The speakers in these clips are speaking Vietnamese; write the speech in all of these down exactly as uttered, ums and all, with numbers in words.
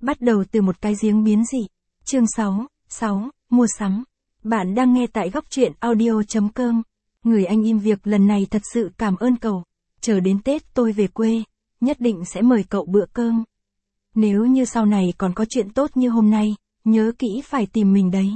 Bắt đầu từ một cái giếng biến dị. Chương sáu, sáu, mua sắm. Bạn đang nghe tại góc truyện audio chấm com. Người anh im việc lần này thật sự cảm ơn cậu. Chờ đến Tết tôi về quê, nhất định sẽ mời cậu bữa cơm. Nếu như sau này còn có chuyện tốt như hôm nay, nhớ kỹ phải tìm mình đấy.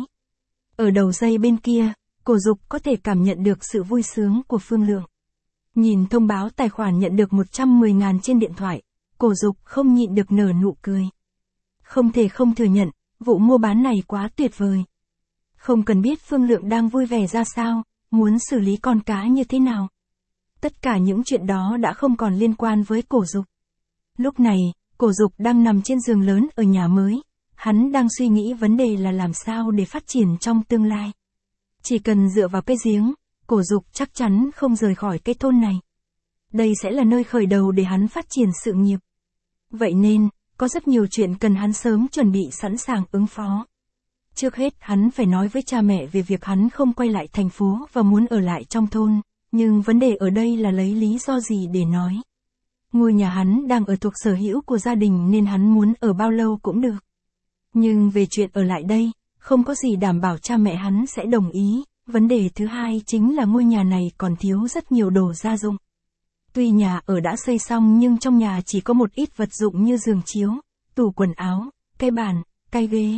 Ở đầu dây bên kia, Cổ Dục có thể cảm nhận được sự vui sướng của Phương Lượng. Nhìn thông báo tài khoản nhận được một trăm mười ngàn trên điện thoại, Cổ Dục không nhịn được nở nụ cười. Không thể không thừa nhận, vụ mua bán này quá tuyệt vời. Không cần biết Phương Lượng đang vui vẻ ra sao, muốn xử lý con cá như thế nào. Tất cả những chuyện đó đã không còn liên quan với Cổ Dục. Lúc này, Cổ Dục đang nằm trên giường lớn ở nhà mới. Hắn đang suy nghĩ vấn đề là làm sao để phát triển trong tương lai. Chỉ cần dựa vào cái giếng, Cổ Dục chắc chắn không rời khỏi cái thôn này. Đây sẽ là nơi khởi đầu để hắn phát triển sự nghiệp. Vậy nên, có rất nhiều chuyện cần hắn sớm chuẩn bị sẵn sàng ứng phó. Trước hết hắn phải nói với cha mẹ về việc hắn không quay lại thành phố và muốn ở lại trong thôn, nhưng vấn đề ở đây là lấy lý do gì để nói. Ngôi nhà hắn đang ở thuộc sở hữu của gia đình nên hắn muốn ở bao lâu cũng được. Nhưng về chuyện ở lại đây, không có gì đảm bảo cha mẹ hắn sẽ đồng ý. Vấn đề thứ hai chính là ngôi nhà này còn thiếu rất nhiều đồ gia dụng. Tuy nhà ở đã xây xong nhưng trong nhà chỉ có một ít vật dụng như giường chiếu, tủ quần áo, cái bàn, cái ghế.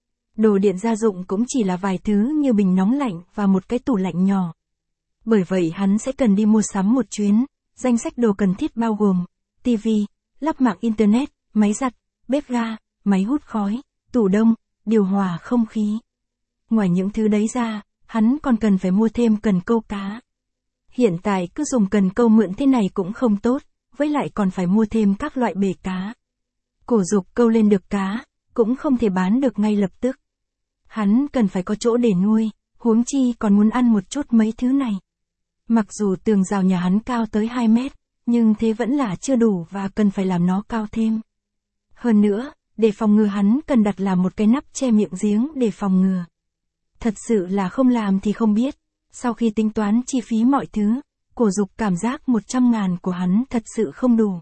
Đồ điện gia dụng cũng chỉ là vài thứ như bình nóng lạnh và một cái tủ lạnh nhỏ. Bởi vậy hắn sẽ cần đi mua sắm một chuyến. Danh sách đồ cần thiết bao gồm tivi, lắp mạng internet, máy giặt, bếp ga, máy hút khói, tủ đông, điều hòa không khí. Ngoài những thứ đấy ra, hắn còn cần phải mua thêm cần câu cá. Hiện tại cứ dùng cần câu mượn thế này cũng không tốt, với lại còn phải mua thêm các loại bể cá. Cổ Dục câu lên được cá, cũng không thể bán được ngay lập tức. Hắn cần phải có chỗ để nuôi, huống chi còn muốn ăn một chút mấy thứ này. Mặc dù tường rào nhà hắn cao tới hai mét, nhưng thế vẫn là chưa đủ và cần phải làm nó cao thêm. Hơn nữa, để phòng ngừa hắn cần đặt làm một cái nắp che miệng giếng để phòng ngừa. Thật sự là không làm thì không biết. Sau khi tính toán chi phí mọi thứ, Cổ Dục cảm giác một trăm ngàn của hắn thật sự không đủ.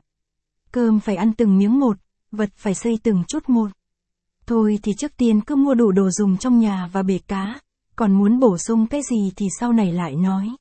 Cơm phải ăn từng miếng một, vật phải xây từng chút một. Thôi thì trước tiên cứ mua đủ đồ dùng trong nhà và bể cá, còn muốn bổ sung cái gì thì sau này lại nói.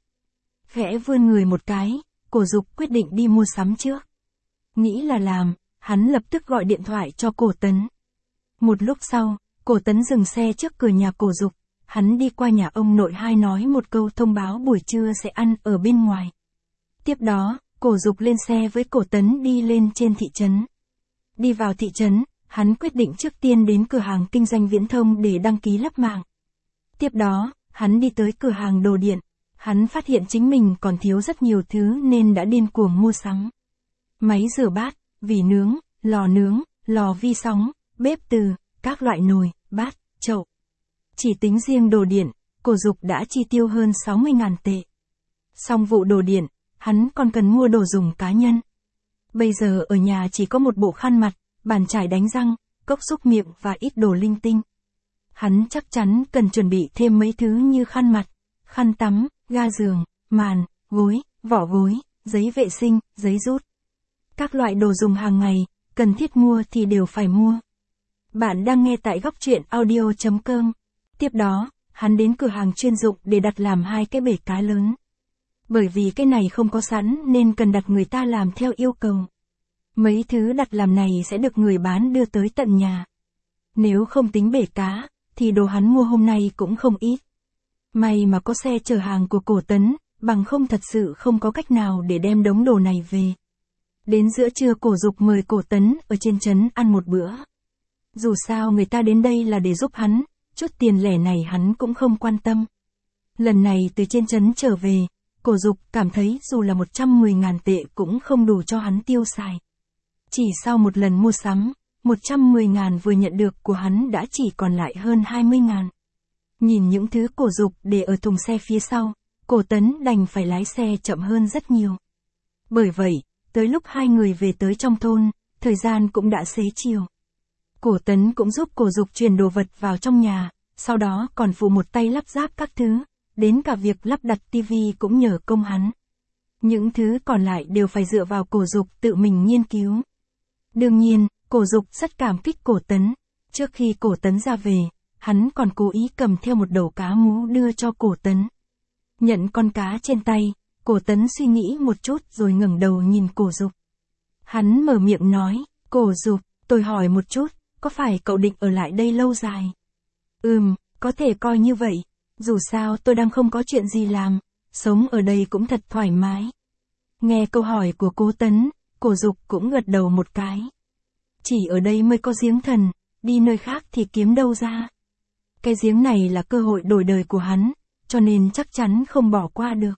Khẽ vươn người một cái, Cổ Dục quyết định đi mua sắm trước. Nghĩ là làm, hắn lập tức gọi điện thoại cho Cổ Tấn. Một lúc sau, Cổ Tấn dừng xe trước cửa nhà Cổ Dục. Hắn đi qua nhà ông nội hai nói một câu thông báo buổi trưa sẽ ăn ở bên ngoài. Tiếp đó, Cổ Dục lên xe với Cổ Tấn đi lên trên thị trấn. Đi vào thị trấn, hắn quyết định trước tiên đến cửa hàng kinh doanh viễn thông để đăng ký lắp mạng. Tiếp đó, hắn đi tới cửa hàng đồ điện. Hắn phát hiện chính mình còn thiếu rất nhiều thứ nên đã điên cuồng mua sắm. Máy rửa bát, vỉ nướng, lò nướng, lò vi sóng, bếp từ, các loại nồi, bát, chậu. Chỉ tính riêng đồ điện, Cổ Dục đã chi tiêu hơn sáu mươi ngàn tệ. Xong vụ đồ điện, hắn còn cần mua đồ dùng cá nhân. Bây giờ ở nhà chỉ có một bộ khăn mặt, bàn chải đánh răng, cốc súc miệng và ít đồ linh tinh. Hắn chắc chắn cần chuẩn bị thêm mấy thứ như khăn mặt, khăn tắm, ga giường, màn, gối, vỏ gối, giấy vệ sinh, giấy rút. Các loại đồ dùng hàng ngày, cần thiết mua thì đều phải mua. Bạn đang nghe tại góc truyện audio chấm com. Tiếp đó, hắn đến cửa hàng chuyên dụng để đặt làm hai cái bể cá lớn. Bởi vì cái này không có sẵn nên cần đặt người ta làm theo yêu cầu. Mấy thứ đặt làm này sẽ được người bán đưa tới tận nhà. Nếu không tính bể cá, thì đồ hắn mua hôm nay cũng không ít. May mà có xe chở hàng của Cổ Tấn, bằng không thật sự không có cách nào để đem đống đồ này về. Đến giữa trưa Cổ Dục mời Cổ Tấn ở trên trấn ăn một bữa. Dù sao người ta đến đây là để giúp hắn, chút tiền lẻ này hắn cũng không quan tâm. Lần này từ trên trấn trở về, Cổ Dục cảm thấy dù là một trăm mười ngàn tệ cũng không đủ cho hắn tiêu xài. Chỉ sau một lần mua sắm, một trăm mười ngàn vừa nhận được của hắn đã chỉ còn lại hơn hai mươi ngàn. Nhìn những thứ Cổ Dục để ở thùng xe phía sau, Cổ Tấn đành phải lái xe chậm hơn rất nhiều. Bởi vậy, tới lúc hai người về tới trong thôn, thời gian cũng đã xế chiều. Cổ Tấn cũng giúp Cổ Dục chuyển đồ vật vào trong nhà, sau đó còn phụ một tay lắp ráp các thứ, đến cả việc lắp đặt tivi cũng nhờ công hắn. Những thứ còn lại đều phải dựa vào Cổ Dục tự mình nghiên cứu. Đương nhiên, Cổ Dục rất cảm kích Cổ Tấn. Trước khi Cổ Tấn ra về, hắn còn cố ý cầm theo một đầu cá mú đưa cho Cổ Tấn. Nhận con cá trên tay, Cổ Tấn suy nghĩ một chút rồi ngẩng đầu nhìn Cổ Dục. Hắn mở miệng nói, Cổ Dục, tôi hỏi một chút, có phải cậu định ở lại đây lâu dài? Ừm, có thể coi như vậy. Dù sao tôi đang không có chuyện gì làm, sống ở đây cũng thật thoải mái. Nghe câu hỏi của Cố Tấn, Cổ Dục cũng gật đầu một cái. Chỉ ở đây mới có giếng thần, đi nơi khác thì kiếm đâu ra. Cái giếng này là cơ hội đổi đời của hắn, cho nên chắc chắn không bỏ qua được.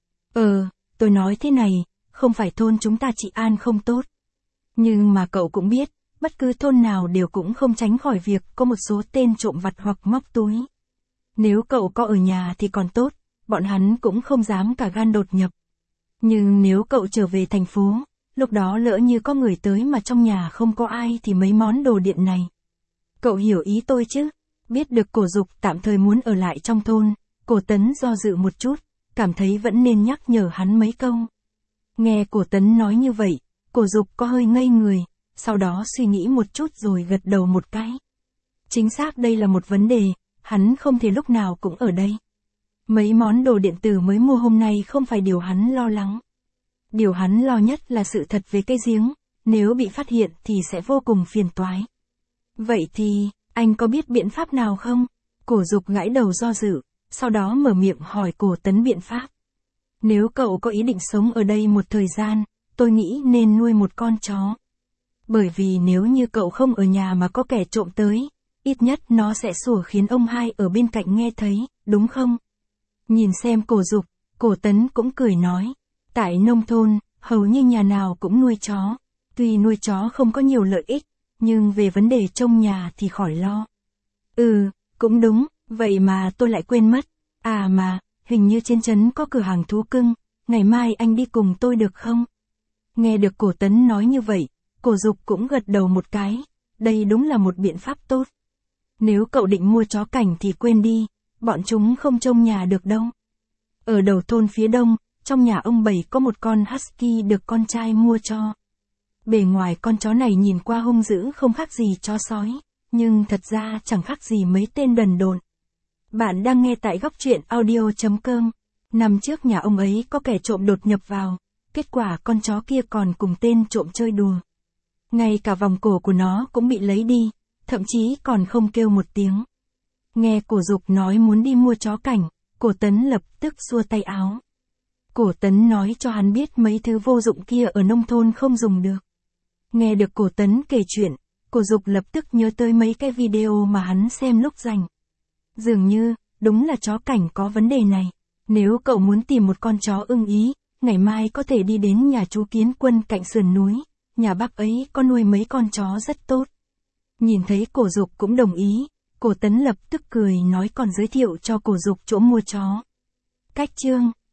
Ờ, tôi nói thế này, không phải thôn chúng ta trị an không tốt. Nhưng mà cậu cũng biết, bất cứ thôn nào đều cũng không tránh khỏi việc có một số tên trộm vặt hoặc móc túi. Nếu cậu có ở nhà thì còn tốt, bọn hắn cũng không dám cả gan đột nhập. Nhưng nếu cậu trở về thành phố, lúc đó lỡ như có người tới mà trong nhà không có ai thì mấy món đồ điện này. Cậu hiểu ý tôi chứ? Biết được Cổ Dục tạm thời muốn ở lại trong thôn, Cổ Tấn do dự một chút, cảm thấy vẫn nên nhắc nhở hắn mấy câu. Nghe Cổ Tấn nói như vậy, Cổ Dục có hơi ngây người, sau đó suy nghĩ một chút rồi gật đầu một cái. Chính xác đây là một vấn đề, hắn không thể lúc nào cũng ở đây. Mấy món đồ điện tử mới mua hôm nay không phải điều hắn lo lắng. Điều hắn lo nhất là sự thật về cái giếng, nếu bị phát hiện thì sẽ vô cùng phiền toái. Vậy thì, anh có biết biện pháp nào không? Cổ Dục gãi đầu do dự, sau đó mở miệng hỏi Cổ Tấn biện pháp. Nếu cậu có ý định sống ở đây một thời gian, tôi nghĩ nên nuôi một con chó. Bởi vì nếu như cậu không ở nhà mà có kẻ trộm tới, ít nhất nó sẽ sủa khiến ông hai ở bên cạnh nghe thấy, đúng không? Nhìn xem Cổ Dục, Cổ Tấn cũng cười nói. Tại nông thôn, hầu như nhà nào cũng nuôi chó. Tuy nuôi chó không có nhiều lợi ích, nhưng về vấn đề trông nhà thì khỏi lo. Ừ, cũng đúng, vậy mà tôi lại quên mất. À mà, hình như trên trấn có cửa hàng thú cưng, ngày mai anh đi cùng tôi được không? Nghe được Cổ Tấn nói như vậy, Cổ Dục cũng gật đầu một cái, đây đúng là một biện pháp tốt. Nếu cậu định mua chó cảnh thì quên đi, bọn chúng không trông nhà được đâu. Ở đầu thôn phía đông, trong nhà ông Bảy có một con husky được con trai mua cho. Bề ngoài con chó này nhìn qua hung dữ không khác gì chó sói, nhưng thật ra chẳng khác gì mấy tên đần độn. Bạn đang nghe tại góc truyện audio chấm com. Năm trước nhà ông ấy có kẻ trộm đột nhập vào, kết quả con chó kia còn cùng tên trộm chơi đùa. Ngay cả vòng cổ của nó cũng bị lấy đi, thậm chí còn không kêu một tiếng. Nghe Cổ Dục nói muốn đi mua chó cảnh, Cổ Tấn lập tức xua tay áo. Cổ Tấn nói cho hắn biết mấy thứ vô dụng kia ở nông thôn không dùng được. Nghe được Cổ Tấn kể chuyện, Cổ Dục lập tức nhớ tới mấy cái video mà hắn xem lúc rảnh. Dường như, đúng là chó cảnh có vấn đề này. Nếu cậu muốn tìm một con chó ưng ý, ngày mai có thể đi đến nhà chú Kiến Quân cạnh sườn núi, nhà bác ấy có nuôi mấy con chó rất tốt. Nhìn thấy Cổ Dục cũng đồng ý, Cổ Tấn lập tức cười nói còn giới thiệu cho Cổ Dục chỗ mua chó. Cách chương